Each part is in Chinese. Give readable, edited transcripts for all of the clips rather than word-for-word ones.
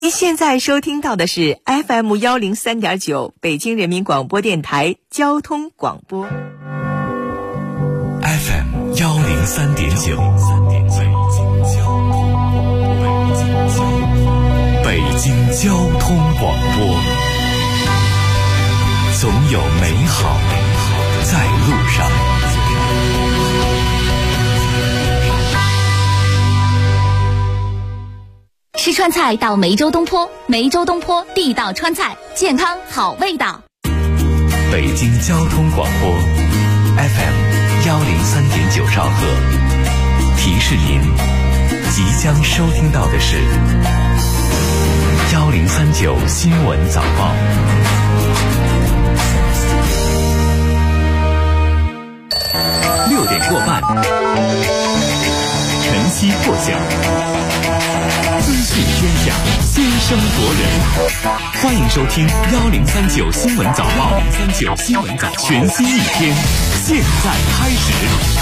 您现在收听到的是 FM103.9 北京人民广播电台交通广播。 FM103.9 北京交通广播，总有美好在路上。 吃川菜到梅州东坡，梅州东坡地道川菜，健康好味道。 北京交通广播 FM103.9 兆赫，提示您即将收听到的是1039新闻早报。6点过半，晨曦破晓，资讯天下，先声夺人。欢迎收听1039新闻早报，1039新闻早报，全新一天，现在开始。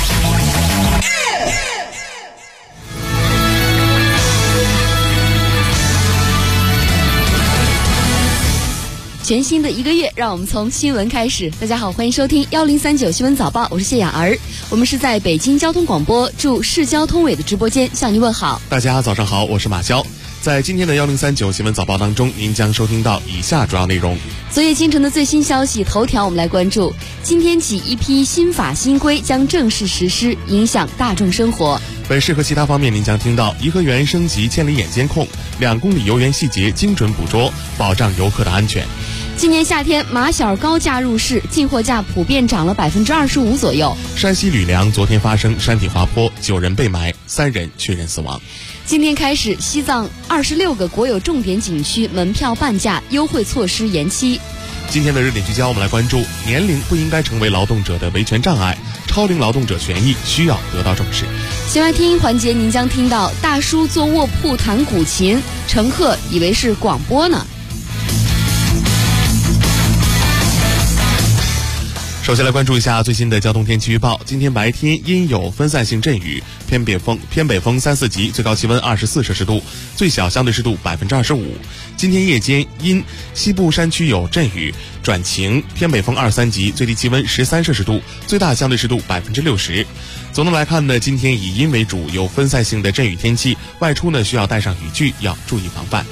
全新的一个月，让我们从新闻开始。大家好，欢迎收听1039新闻早报，我是谢雅儿。我们是在北京交通广播驻市交通委的直播间向您问好。 大家早上好，我是马潇。在今天的1039新闻早报当中，您将收听到以下主要内容。 昨夜今晨的最新消息头条，我们来关注。今天起，一批新法新规将正式实施，影响大众生活。 本市和其他方面，您将听到颐和园升级千里眼监控，2公里游园细节精准捕捉，保障游客的安全。 今年夏天，马小高价入市，进货价普遍涨了25%左右。 山西吕梁昨天发生山体滑坡，9人被埋，3人确认死亡。 今天开始，西藏26个国有重点景区门票半价优惠措施延期。 今天的热点聚焦，我们来关注年龄不应该成为劳动者的维权障碍，超龄劳动者权益需要得到重视。 弦外听音环节，您将听到大叔坐卧铺弹古琴，乘客以为是广播呢。 首先来关注一下最新的交通天气预报。今天白天阴有分散性阵雨，偏北风3、4级，最高气温24摄氏度，最小相对湿度25%。今天夜间阴，西部山区有阵雨转晴，偏北风2、3级，最低气温13摄氏度，最大相对湿度60%。总的来看呢，今天以阴为主，有分散性的阵雨天气，外出呢需要带上雨具，要注意防范。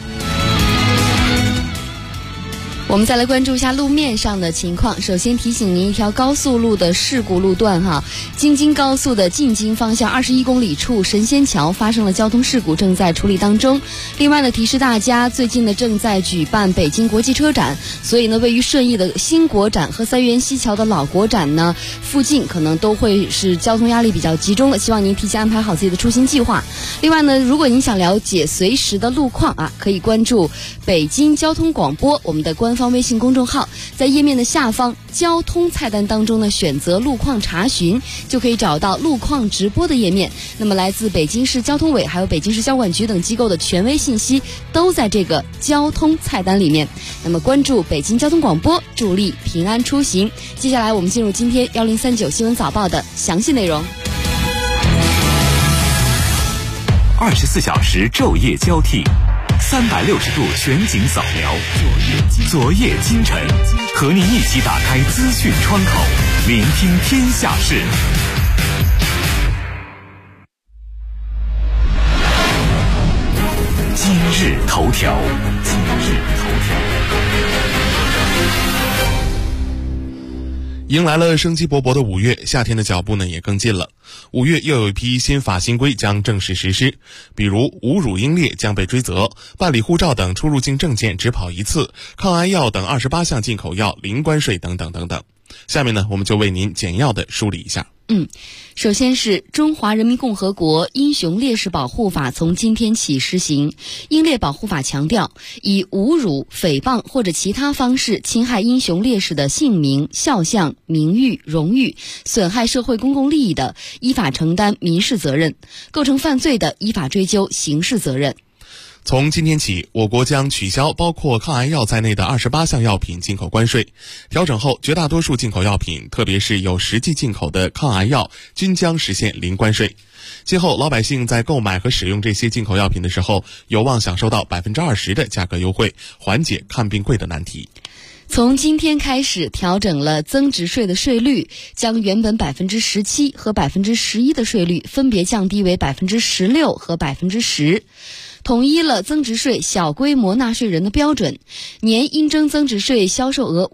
我们再来关注一下路面上的情况。首先提醒您一条高速路的事故路段京津高速的进京方向21公里处神仙桥发生了交通事故，正在处理当中。另外呢，提示大家，最近呢正在举办北京国际车展，所以呢位于顺义的新国展和三元西桥的老国展呢附近可能都会是交通压力比较集中的，希望您提前安排好自己的出行计划。另外呢，如果您想了解随时的路况可以关注北京交通广播我们的官方微信公众号，在页面的下方交通菜单当中呢选择路况查询，就可以找到路况直播的页面。那么来自北京市交通委还有北京市交管局等机构的权威信息都在这个交通菜单里面。那么关注北京交通广播，助力平安出行。接下来我们进入今天1039新闻早报的详细内容。 24小时昼夜交替，360度全景扫描，昨夜今晨，和你一起打开资讯窗口，聆听天下事。今日头条。 迎来了生机勃勃的5月，夏天的脚步呢也更近了。5月又有一批新法新规将正式实施，比如侮辱英烈将被追责，办理护照等出入境证件只跑1次，抗癌药等28项进口药零关税等等等等。下面呢，我们就为您简要的梳理一下。 首先是《中华人民共和国英雄烈士保护法》从今天起施行。英烈保护法强调，以侮辱、诽谤或者其他方式侵害英雄烈士的姓名、肖像、名誉、荣誉，损害社会公共利益的，依法承担民事责任；构成犯罪的，依法追究刑事责任。 从今天起，我国将取消包括抗癌药在内的28项药品进口关税。调整后，绝大多数进口药品，特别是有实际进口的抗癌药，均将实现零关税。今后，老百姓在购买和使用这些进口药品的时候，有望享受到20%的价格优惠，缓解看病贵的难题。 从今天开始，调整了增值税的税率，将原本17%和11%的税率分别降低为16%和10%。统一了增值税小规模纳税人的标准，年应征增值税销售额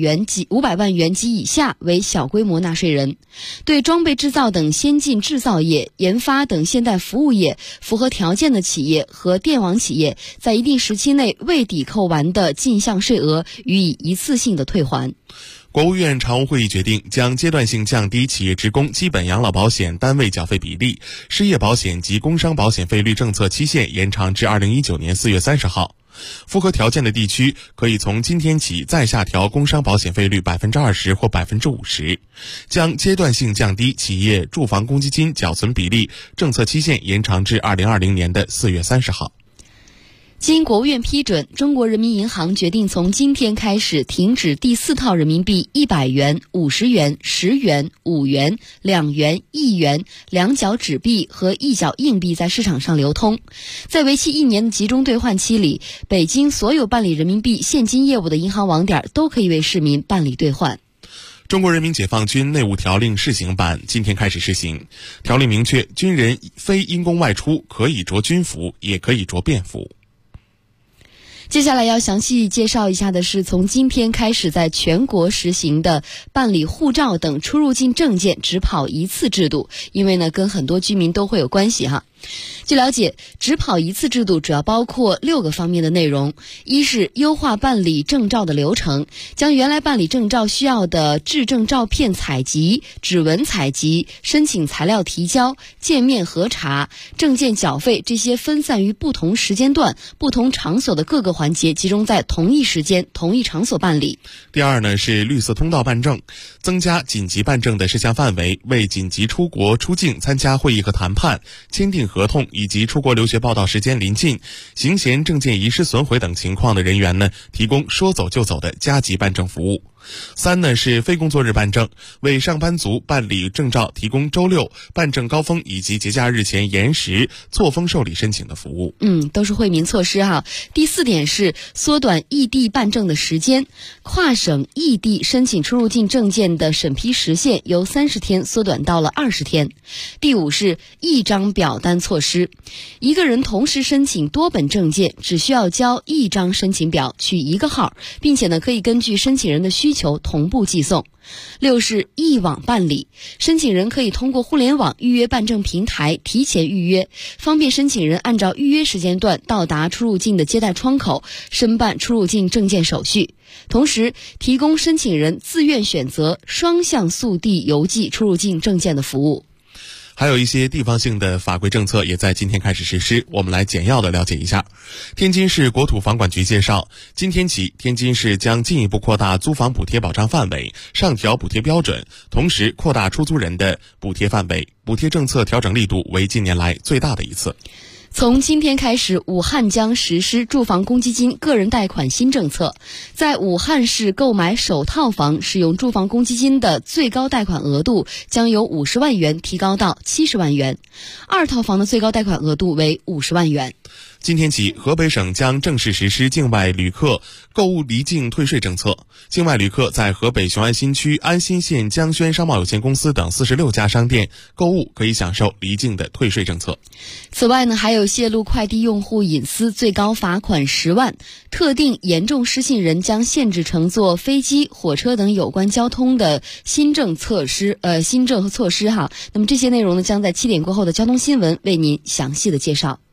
500万元及以下为小规模纳税人。对装备制造等先进制造业、研发等现代服务业符合条件的企业和电网企业，在一定时期内未抵扣完的进项税额予以一次性的退还。 国务院常务会议决定，将阶段性降低企业职工基本养老保险单位缴费比例、失业保险及工伤保险费率政策期限延长至2019年4月30号。符合条件的地区可以从今天起再下调工伤保险费率20%或50%，将阶段性降低企业住房公积金缴存比例政策期限延长至2020年的4月30号。 经国务院批准，中国人民银行决定从今天开始停止第4套人民币100元、50元、10元、5元、2元、1元两角纸币和一角硬币在市场上流通。在为期1年的集中兑换期里，北京所有办理人民币现金业务的银行网点都可以为市民办理兑换。 中国人民解放军内务条令试行版今天开始施行。条令明确，军人非因公外出可以着军服，也可以着便服。 接下来要详细介绍一下的是，从今天开始在全国实行的办理护照等出入境证件只跑一次制度，因为呢跟很多居民都会有关系哈。据了解，只跑一次制度主要包括6个方面的内容。一是优化办理证照的流程，将原来办理证照需要的质证照片采集、指纹采集、申请材料提交、见面核查、证件缴费这些分散于不同时间段、不同场所的各个环节集中在同一时间、同一场所办理。 第二呢是绿色通道办证，增加紧急办证的事项范围，为紧急出国出境参加会议和谈判、签订合同以及出国留学报到时间临近、行嫌证件遗失损毁等情况的人员呢，提供说走就走的加急办证服务。3呢是非工作日办证，为上班族办理证照提供周六、办证高峰以及节假日前延时、错峰受理申请的服务。 都是惠民措施哈。第4点是缩短异地办证的时间，跨省异地申请出入境证件的审批时限由30天缩短到了20天。第5是一张表单措施，一个人同时申请多本证件，只需要交1张申请表，取1个号，并且呢可以根据申请人的需求同步寄送。6是一网办理，申请人可以通过互联网预约办证平台提前预约，方便申请人按照预约时间段到达出入境的接待窗口申办出入境证件手续，同时提供申请人自愿选择双向速递邮寄出入境证件的服务。 还有一些地方性的法规政策也在今天开始实施，我们来简要的了解一下。天津市国土房管局介绍，今天起，天津市将进一步扩大租房补贴保障范围，上调补贴标准，同时扩大出租人的补贴范围，补贴政策调整力度为近年来最大的一次。 从今天开始，武汉将实施住房公积金个人贷款新政策。在武汉市购买首套房使用住房公积金的最高贷款额度将由50万元提高到70万元，2套房的最高贷款额度为50万元。 今天起，河北省将正式实施境外旅客购物离境退税政策。境外旅客在河北雄安新区安新县江轩商贸有限公司等46家商店购物，可以享受离境的退税政策。 此外呢，还有泄露快递用户隐私，最高罚款10万。特定严重失信人将限制乘坐飞机、火车等有关交通的新政和措施哈。那么这些内容呢，将在7点过后的交通新闻为您详细的介绍。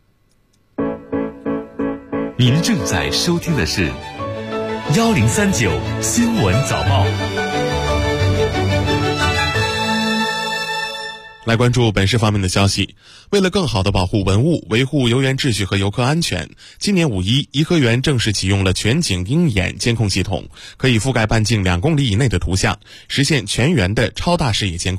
您正在收听的是1039新闻早报。 来关注本市方面的消息。为了更好地保护文物，维护游园秩序和游客安全，今年5一，颐和园正式启用了全景鹰眼监控系统，可以覆盖半径2公里以内的图像，实现全园的超大视野监控。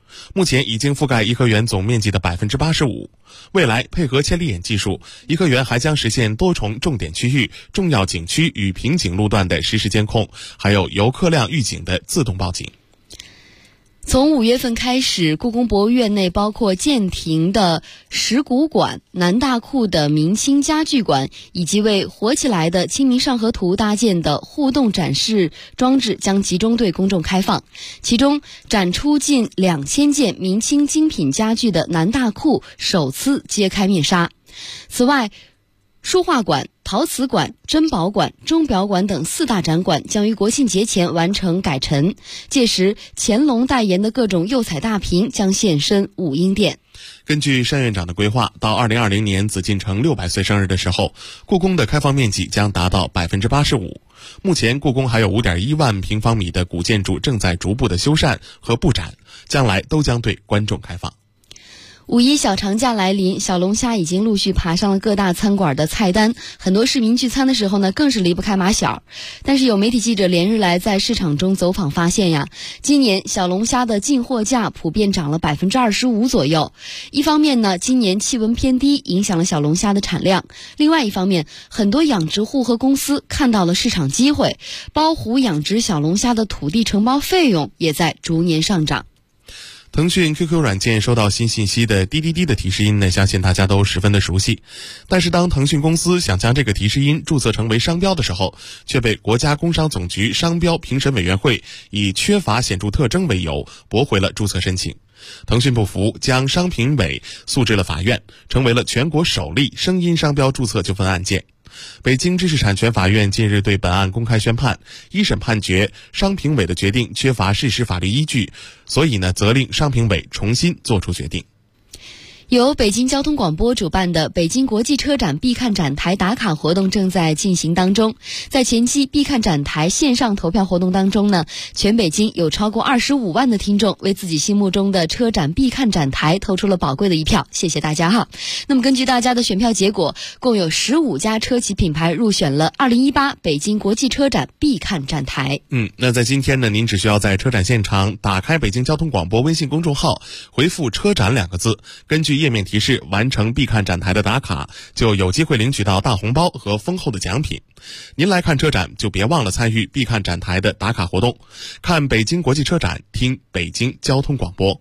目前已经覆盖颐和园总面积的 85%。未来配合千里眼技术，颐和园还将实现多重重点区域、重要景区与瓶颈路段的实时监控，还有游客量预警的自动报警。 从5月份开始，故宫博物院内包括建亭的石鼓馆、南大库的明清家具馆，以及为火起来的《清明上河图》搭建的互动展示装置将集中对公众开放。其中，展出近2000件明清精品家具的南大库首次揭开面纱。此外，书画馆、陶瓷馆、珍宝馆、钟表馆等4大展馆将于国庆节前完成改陈，届时乾隆代言的各种釉彩大瓶将现身武英殿。 根据单院长的规划，到2020年紫禁城600岁生日的时候，故宫的开放面积将达到 85%。目前故宫还有 5.1 万平方米的古建筑正在逐步的修缮和布展，将来都将对观众开放。 五一小长假来临，小龙虾已经陆续爬上了各大餐馆的菜单，很多市民聚餐的时候呢，更是离不开马小。但是有媒体记者连日来在市场中走访发现呀，今年小龙虾的进货价普遍涨了 25% 左右。一方面呢，今年气温偏低，影响了小龙虾的产量；另外一方面，很多养殖户和公司看到了市场机会，包湖养殖小龙虾的土地承包费用也在逐年上涨。 腾讯 QQ 软件收到新信息的滴滴滴的提示音呢，相信大家都十分的熟悉。但是当腾讯公司想将这个提示音注册成为商标的时候，却被国家工商总局商标评审委员会以缺乏显著特征为由驳回了注册申请。腾讯不服，将商评委诉至了法院，成为了全国首例声音商标注册纠纷案件。北京知识产权法院近日对本案公开宣判，一审判决商评委的决定缺乏事实法律依据，所以呢，责令商评委重新作出决定。 由北京交通广播主办的北京国际车展必看展台打卡活动正在进行当中。在前期必看展台线上投票活动当中呢，全北京有超过25万的听众为自己心目中的车展必看展台投出了宝贵的一票，谢谢大家哈。那么根据大家的选票结果，共有15家车企品牌入选了2018北京国际车展必看展台。 那在今天呢，您只需要在车展现场打开北京交通广播微信公众号，回复车展2个字，根据页面提示完成必看展台的打卡，就有机会领取到大红包和丰厚的奖品。您来看车展，就别忘了参与必看展台的打卡活动，看北京国际车展，听北京交通广播。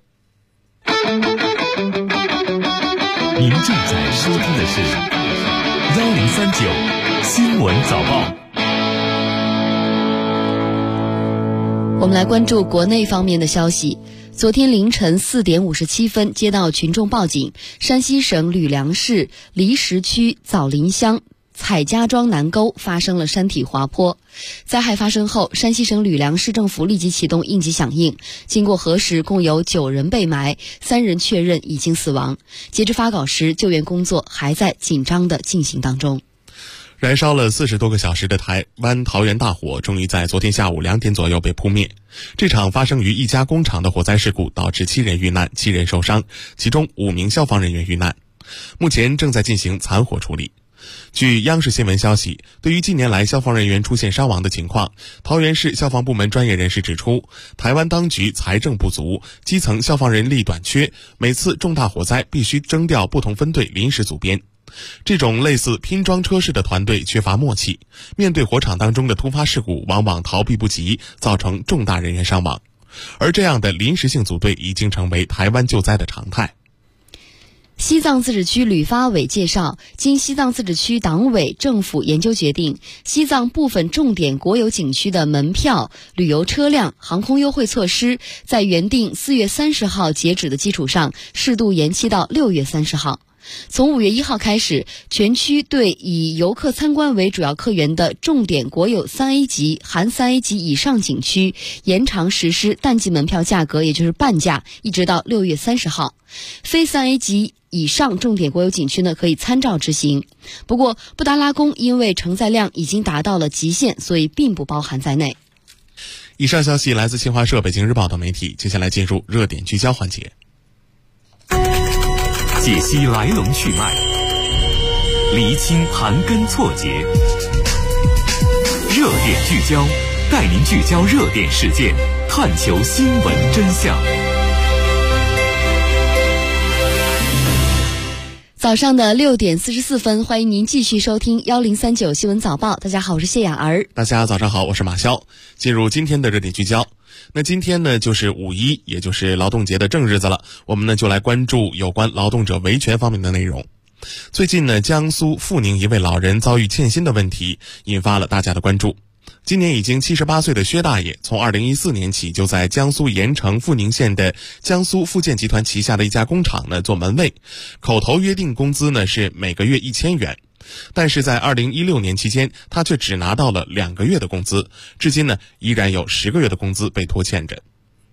您正在收听的是1039新闻早报。 我们来关注国内方面的消息。昨天凌晨4点57分，接到群众报警，山西省吕梁市离石区枣林乡采家庄南沟发生了山体滑坡。灾害发生后，山西省吕梁市政府立即启动应急响应，经过核实，共有9人被埋，3人确认已经死亡。截至发稿时，救援工作还在紧张的进行当中。 燃烧了40多个小时的台湾桃园大火，终于在昨天下午2点左右被扑灭。这场发生于一家工厂的火灾事故导致7人遇难，7人受伤，其中5名消防人员遇难，目前正在进行残火处理。据央视新闻消息，对于近年来消防人员出现伤亡的情况，桃园市消防部门专业人士指出，台湾当局财政不足，基层消防人力短缺，每次重大火灾必须征调不同分队临时组编。这种类似拼装车式的团队缺乏默契，面对火场当中的突发事故往往逃避不及，造成重大人员伤亡。而这样的临时性组队已经成为台湾救灾的常态。 西藏自治区旅发委介绍，经西藏自治区党委政府研究决定，西藏部分重点国有景区的门票、旅游车辆、航空优惠措施，在原定4月30号截止的基础上，适度延期到6月30号。从5月1号开始，全区对以游客参观为主要客源的重点国有3A 级含3A 级以上景区延长实施淡季门票价格，也就是半价，一直到6月30号。非3A 级以上重点国有景区呢，可以参照执行。不过布达拉宫因为承载量已经达到了极限，所以并不包含在内。 以上消息来自新华社、北京日报等媒体。接下来进入热点聚焦环节， 解析来龙去脉，厘清盘根错节，热点聚焦，带您聚焦热点事件，探求新闻真相。 早上的6点44分，欢迎您继续收听1039新闻早报。大家好，我是谢雅儿。 大家早上好，我是马潇。进入今天的热点聚焦。那今天呢，就是5·1，也就是劳动节的正日子了。我们呢就来关注有关劳动者维权方面的内容。最近呢，江苏阜宁一位老人遭遇欠薪的问题，引发了大家的关注。今年已经78岁的薛大爷，从2014年起就在江苏盐城阜宁县的江苏复建集团旗下的一家工厂呢做门卫，口头约定工资呢是每个月1000元，但是在2016年期间，他却只拿到了2个月的工资，至今呢依然有10个月的工资被拖欠着。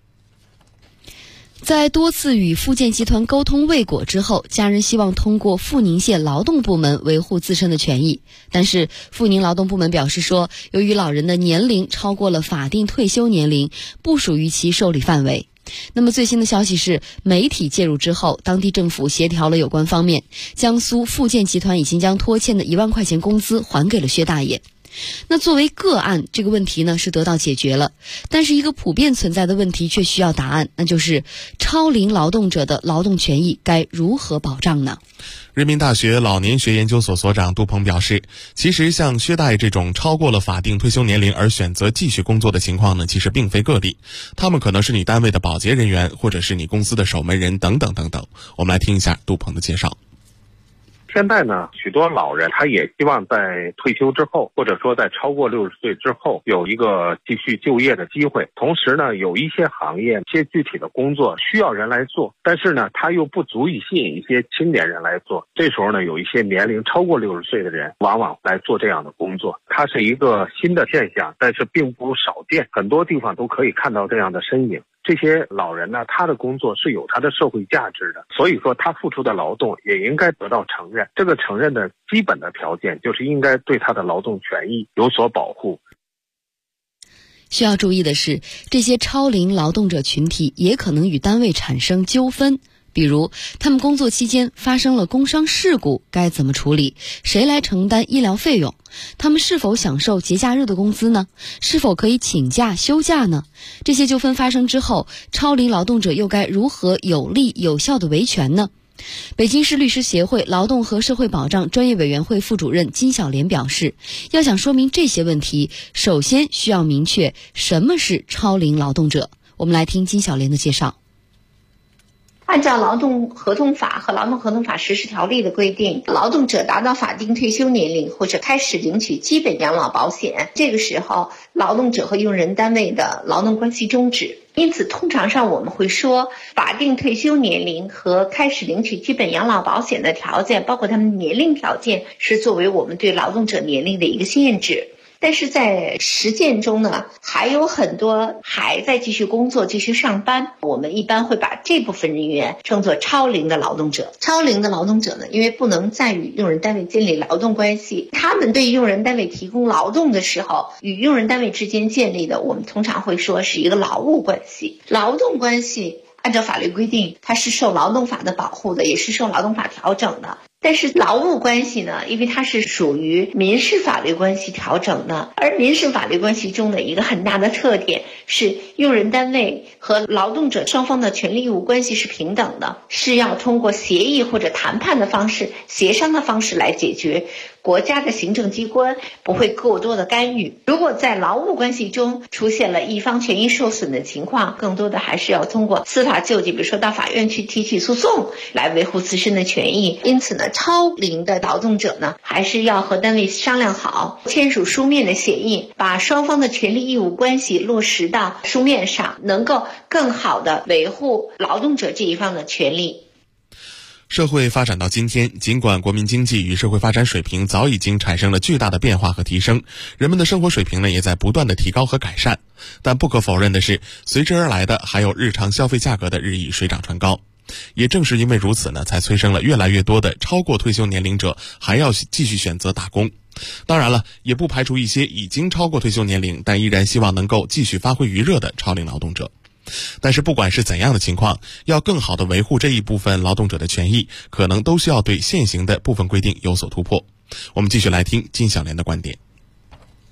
在多次与复建集团沟通未果之后，家人希望通过阜宁县劳动部门维护自身的权益，但是阜宁劳动部门表示说，由于老人的年龄超过了法定退休年龄，不属于其受理范围。那么最新的消息是，媒体介入之后，当地政府协调了有关方面，江苏复建集团已经将拖欠的1万块钱工资还给了薛大爷。那作为个案，这个问题呢是得到解决了，但是一个普遍存在的问题却需要答案，那就是超龄劳动者的劳动权益该如何保障呢？ 人民大学老年学研究所所长杜鹏表示，其实像薛大爷这种超过了法定退休年龄而选择继续工作的情况呢，其实并非个例，他们可能是你单位的保洁人员，或者是你公司的守门人等等等等。我们来听一下杜鹏的介绍。 现在呢，许多老人他也希望在退休之后，或者说在超过60岁之后，有一个继续就业的机会。同时呢，有一些行业、一些具体的工作需要人来做，但是呢，他又不足以吸引一些青年人来做。这时候呢，有一些年龄超过60岁的人，往往来做这样的工作。它是一个新的现象，但是并不少见，很多地方都可以看到这样的身影。这些老人呢，他的工作是有他的社会价值的，所以说他付出的劳动也应该得到承认。这个承认的基本的条件就是应该对他的劳动权益有所保护。 需要注意的是，这些超龄劳动者群体也可能与单位产生纠纷，比如他们工作期间发生了工伤事故，该怎么处理？谁来承担医疗费用？他们是否享受节假日的工资呢？是否可以请假休假呢？这些纠纷发生之后，超龄劳动者又该如何有力有效的维权呢？北京市律师协会劳动和社会保障专业委员会副主任金小莲表示，要想说明这些问题，首先需要明确什么是超龄劳动者。我们来听金小莲的介绍。 按照劳动合同法和劳动合同法实施条例的规定，劳动者达到法定退休年龄或者开始领取基本养老保险，这个时候劳动者和用人单位的劳动关系终止。因此通常上我们会说，法定退休年龄和开始领取基本养老保险的条件，包括他们年龄条件，是作为我们对劳动者年龄的一个限制。但是在实践中呢，还有很多还在继续工作、继续上班，我们一般会把这部分人员称作超龄的劳动者。超龄的劳动者呢，因为不能再与用人单位建立劳动关系，他们对用人单位提供劳动的时候，与用人单位之间建立的，我们通常会说是一个劳务关系。劳动关系按照法律规定，它是受劳动法的保护的，也是受劳动法调整的。但是劳务关系呢，因为它是属于民事法律关系调整的，而民事法律关系中的一个很大的特点是，用人单位和劳动者双方的权利义务关系是平等的，是要通过协议或者谈判的方式、协商的方式来解决，国家的行政机关不会过多的干预。如果在劳务关系中出现了一方权益受损的情况，更多的还是要通过司法救济，比如说到法院去提起诉讼来维护自身的权益。因此呢，超龄的劳动者呢，还是要和单位商量好，签署书面的协议，把双方的权利义务关系落实到书面上，能够更好的维护劳动者这一方的权利。 社会发展到今天，尽管国民经济与社会发展水平早已经产生了巨大的变化和提升，人们的生活水平呢也在不断的提高和改善，但不可否认的是，随之而来的还有日常消费价格的日益水涨船高。也正是因为如此呢，才催生了越来越多的超过退休年龄者还要继续选择打工。当然了，也不排除一些已经超过退休年龄但依然希望能够继续发挥余热的超龄劳动者。但是不管是怎样的情况，要更好地维护这一部分劳动者的权益，可能都需要对现行的部分规定有所突破。我们继续来听金小莲的观点。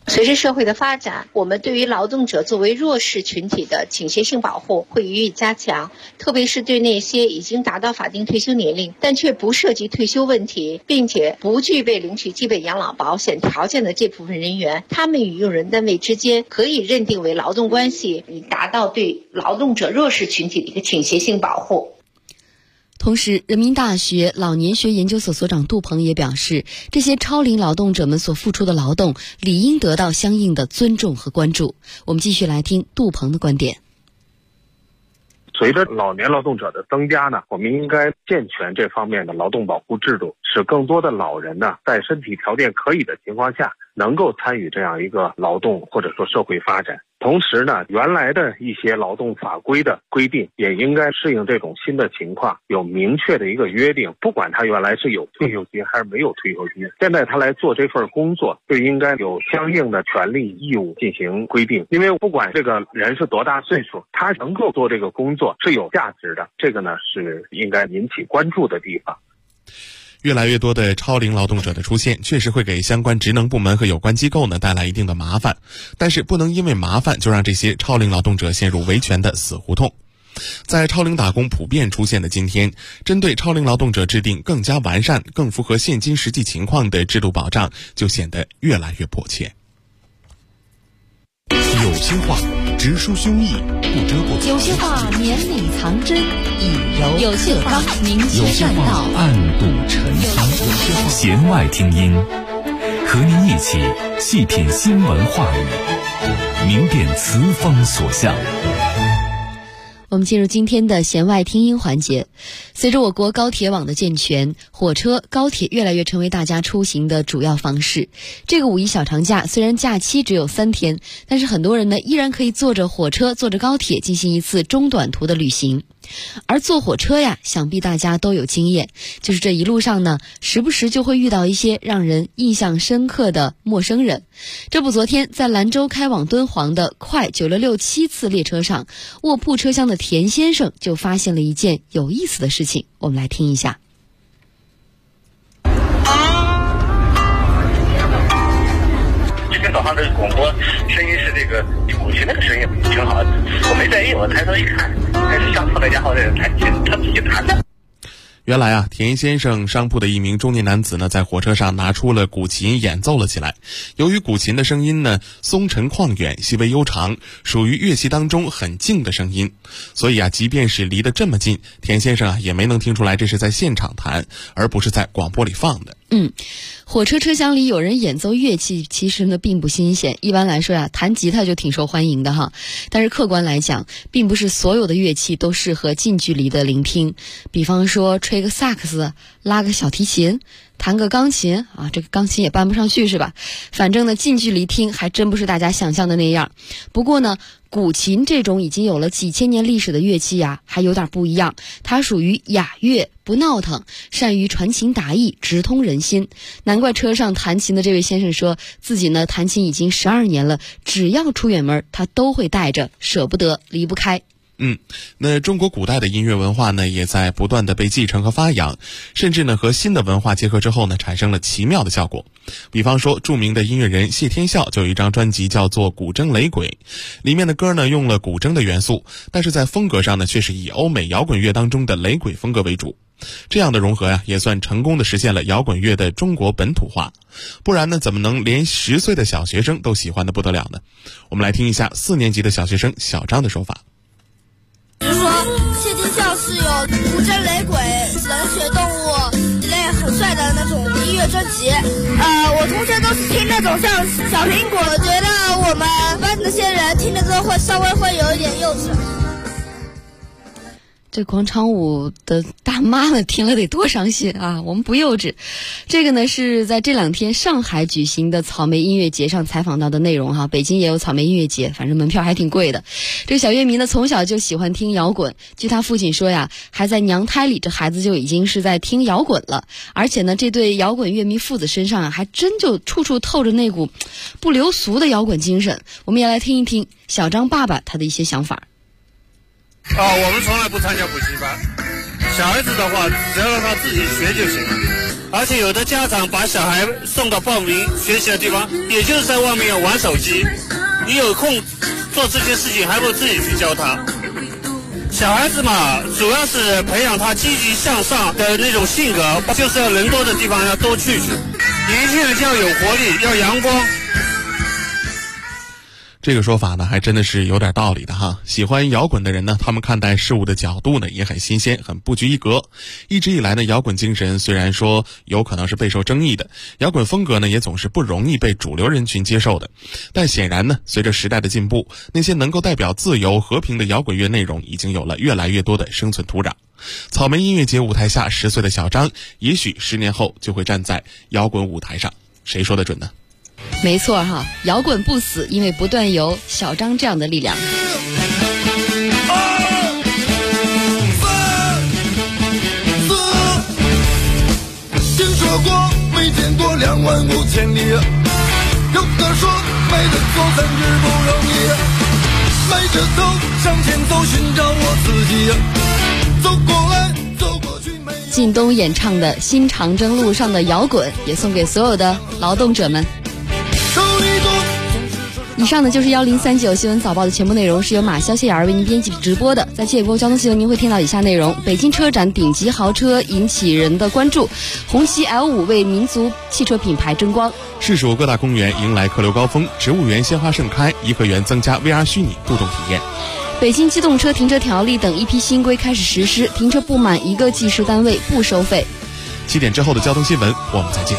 随着社会的发展，我们对于劳动者作为弱势群体的倾斜性保护会予以加强，特别是对那些已经达到法定退休年龄但却不涉及退休问题，并且不具备领取基本养老保险条件的这部分人员，他们与用人单位之间可以认定为劳动关系，以达到对劳动者弱势群体的一个倾斜性保护。 同时，人民大学老年学研究所所长杜鹏也表示，这些超龄劳动者们所付出的劳动理应得到相应的尊重和关注。我们继续来听杜鹏的观点。 随着老年劳动者的增加呢，我们应该健全这方面的劳动保护制度，使更多的老人呢，在身体条件可以的情况下，能够参与这样一个劳动或者说社会发展。同时呢，原来的一些劳动法规的规定也应该适应这种新的情况，有明确的一个约定，不管他原来是有退休金还是没有退休金，现在他来做这份工作就应该有相应的权利义务进行规定。因为不管这个人是多大岁数，他能够做这个工作是有价值的，这个呢是应该引起关注的地方。 越来越多的超龄劳动者的出现，确实会给相关职能部门和有关机构呢带来一定的麻烦，但是不能因为麻烦就让这些超龄劳动者陷入维权的死胡同。在超龄打工普遍出现的今天，针对超龄劳动者制定更加完善、更符合现今实际情况的制度保障，就显得越来越迫切。 有些话直抒胸臆，不遮不有些话绵里藏针，以柔有些话明有些劝善道， 话暗度陈仓，弦外听音，和您一起细品新闻话语，明辨词风所向。 我们进入今天的弦外听音环节。随着我国高铁网的健全，火车、高铁越来越成为大家出行的主要方式。这个五一小长假，虽然假期只有3天，但是很多人呢依然可以坐着火车、坐着高铁进行一次中短途的旅行。而坐火车呀，想必大家都有经验，就是这一路上呢，时不时就会遇到一些让人印象深刻的陌生人。这不，昨天在兰州开往敦煌的快9667次列车上，卧铺车厢的田先生就发现了一件有意思的事情，我们来听一下。 今天早上这个广播声音是这个古琴那个声音挺好的，我没在意，我抬头一看，还是相扑那家伙在弹琴，他自己弹的。 原来啊，田先生商铺的一名中年男子呢，在火车上拿出了古琴演奏了起来。由于古琴的声音呢松沉旷远、细微悠长，属于乐器当中很静的声音，所以啊，即便是离得这么近，田先生啊也没能听出来这是在现场弹，而不是在广播里放的。 火车车厢里有人演奏乐器，其实呢并不新鲜。一般来说呀，弹吉他就挺受欢迎的哈。但是客观来讲，并不是所有的乐器都适合近距离的聆听。比方说，吹个萨克斯，拉个小提琴，弹个钢琴啊，这个钢琴也搬不上去是吧？反正呢，近距离听还真不是大家想象的那样。不过呢，古琴这种已经有了几千年历史的乐器呀，还有点不一样。它属于雅乐，不闹腾，善于传情达意，直通人心。难怪车上弹琴的这位先生说自己呢弹琴已经12年了，只要出远门他都会带着，舍不得离不开。 那中国古代的音乐文化呢，也在不断的被继承和发扬，甚至呢和新的文化结合之后呢，产生了奇妙的效果。比方说，著名的音乐人谢天笑就有一张专辑叫做《古筝雷鬼》，里面的歌呢用了古筝的元素，但是在风格上呢却是以欧美摇滚乐当中的雷鬼风格为主。这样的融合呀，也算成功的实现了摇滚乐的中国本土化。不然呢，怎么能连10岁的小学生都喜欢的不得了呢？我们来听一下4年级的小学生小张的说法。 比如说，谢天笑是有古筝雷鬼、冷血动物一类很帅的那种音乐专辑。我同学都是听那种像小苹果，觉得我们班那些人听了之后会稍微会有一点幼稚。 这广场舞的大妈们听了得多伤心啊！我们不幼稚。这个呢是在这2天上海举行的草莓音乐节上采访到的内容哈。北京也有草莓音乐节，反正门票还挺贵的。这个小乐迷呢从小就喜欢听摇滚，据他父亲说呀，还在娘胎里这孩子就已经是在听摇滚了。而且呢，这对摇滚乐迷父子身上啊，还真就处处透着那股不流俗的摇滚精神。我们也来听一听小张爸爸他的一些想法。 我们从来不参加补习班，小孩子的话只要让他自己学就行了。 而且有的家长把小孩送到报名学习的地方，也就是在外面玩手机。你有空做这些事情，还不如自己去教他。小孩子嘛，主要是培养他积极向上的那种性格，就是要人多的地方要多去。年轻人就要有活力，要阳光。 这个说法呢，还真的是有点道理的哈。喜欢摇滚的人呢，他们看待事物的角度呢，也很新鲜，很不拘一格。一直以来呢，摇滚精神虽然说有可能是备受争议的，摇滚风格呢，也总是不容易被主流人群接受的。但显然呢，随着时代的进步，那些能够代表自由和平的摇滚乐内容，已经有了越来越多的生存土壤。草莓音乐节舞台下10岁的小张，也许10年后就会站在摇滚舞台上，谁说得准呢？ 没错哈，摇滚不死，因为不断有小张这样的力量。 听说过没见过25000里，有的说没得走3日不容易，迈着头向前走，寻找我自己，走过来走过去。 靳东演唱的《新长征路上的摇滚》也送给所有的劳动者们。以上呢就是1039新闻早报的全部内容，是由马潇谢雅为您编辑直播的。在7点交通新闻，您会听到以下内容：北京车展顶级豪车引起人的关注，红旗 L5 为民族汽车品牌争光。 市属各大公园迎来客流高峰，植物园鲜花盛开，颐和园增加 VR 虚拟互动体验。 北京机动车停车条例等一批新规开始实施，停车不满1个计时单位不收费。 7点之后的交通新闻，我们再见。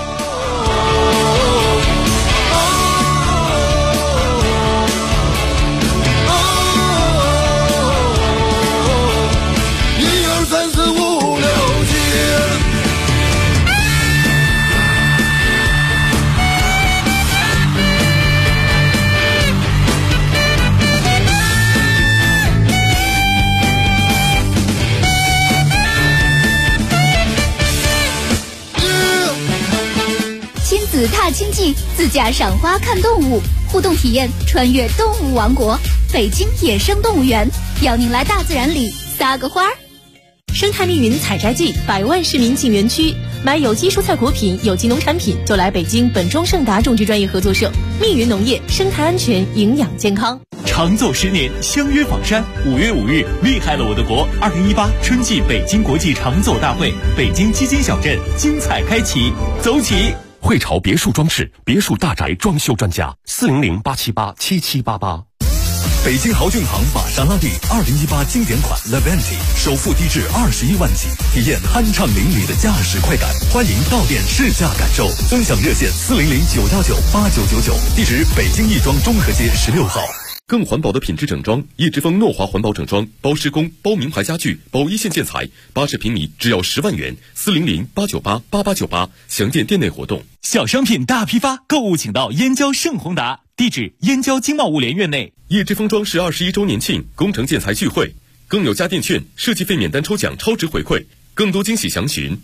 踏青记，自驾赏花看动物，互动体验穿越动物王国，北京野生动物园，邀您来大自然里撒个花儿。 生态密云采摘季，100万市民进园区，买有机蔬菜果品、有机农产品就来北京本庄盛达种植专业合作社，密云农业，生态安全，营养健康。 长奏10年，相约访山。5月5日，厉害了我的国！2018春季北京国际长奏大会，北京基金小镇精彩开启，走起！ 汇潮别墅装饰，别墅大宅装修专家，400-878-7788。北京豪骏行玛莎拉蒂2018经典款 Levante 首付低至21万起，体验酣畅淋漓的驾驶快感。欢迎到店试驾感受，尊享热线400-919-8999，地址北京亦庄中和街16号。 更环保的品质整装，叶之峰诺华环保整装，包施工、包名牌家具、包一线建材，80平米只要10万元，400-898-8898，详见店内活动。 小商品大批发，购物请到燕郊盛宏达，地址燕郊经贸物联院内。 叶之峰装饰21周年庆工程建材聚会，更有家电券、设计费免单抽奖超值回馈，更多惊喜详询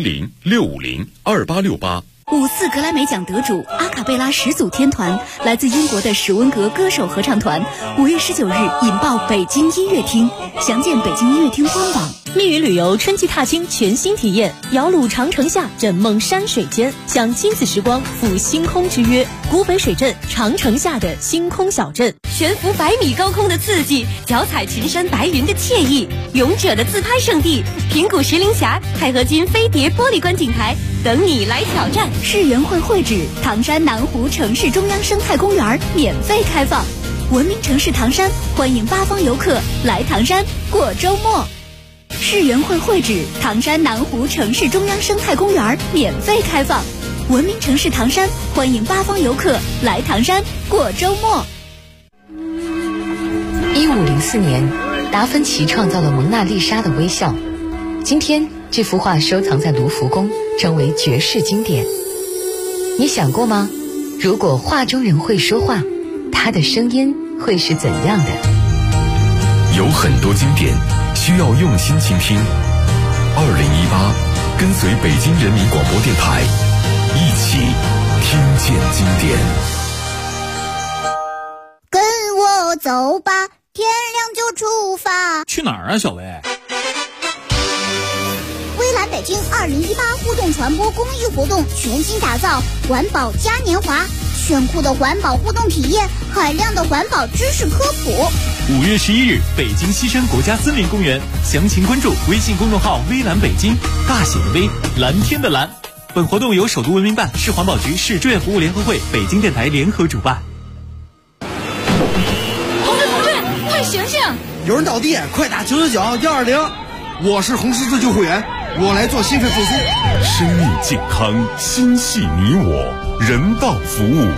400-650-2868。 5·4格莱美奖得主阿卡贝拉始祖天团，来自英国的史温格歌手合唱团，5月19日引爆北京音乐厅，详见北京音乐厅官网。 密云旅游春季踏青全新体验，摇橹长城下，枕梦山水间，享亲子时光，赴星空之约。古北水镇，长城下的星空小镇， 悬浮100米高空的刺激，脚踩群山白云的惬意，勇者的自拍圣地，平谷石林峡、钛合金飞碟玻璃观景台，等你来挑战。世园会会址唐山南湖城市中央生态公园免费开放，文明城市唐山欢迎8方游客来唐山过周末。世园会会址唐山南湖城市中央生态公园免费开放，文明城市唐山欢迎8方游客来唐山过周末。 1504年，达芬奇创造了蒙娜丽莎的微笑，今天这幅画收藏在卢浮宫，成为绝世经典。你想过吗？如果画中人会说话，他的声音会是怎样的？ 有很多经典需要用心倾听。2018，跟随北京人民广播电台，一起听见经典。 跟我走吧，天亮就出发。 去哪儿啊，小薇？ 蔚蓝北北京2018互动传播公益活动全新打造环保嘉年华，炫酷的环保互动体验，海量的环保知识科普。 5月11日，北京西山国家森林公园，详情关注微信公众号微蓝北京，大写的微，蓝天的蓝。本活动由首都文明办、市环保局、市志愿服务联合会、北京电台联合主办。 同志，快醒醒！ 有人倒地，快打999-120。我是红十字救护员，我来做心肺复苏。 生命健康，心系你我，人道服务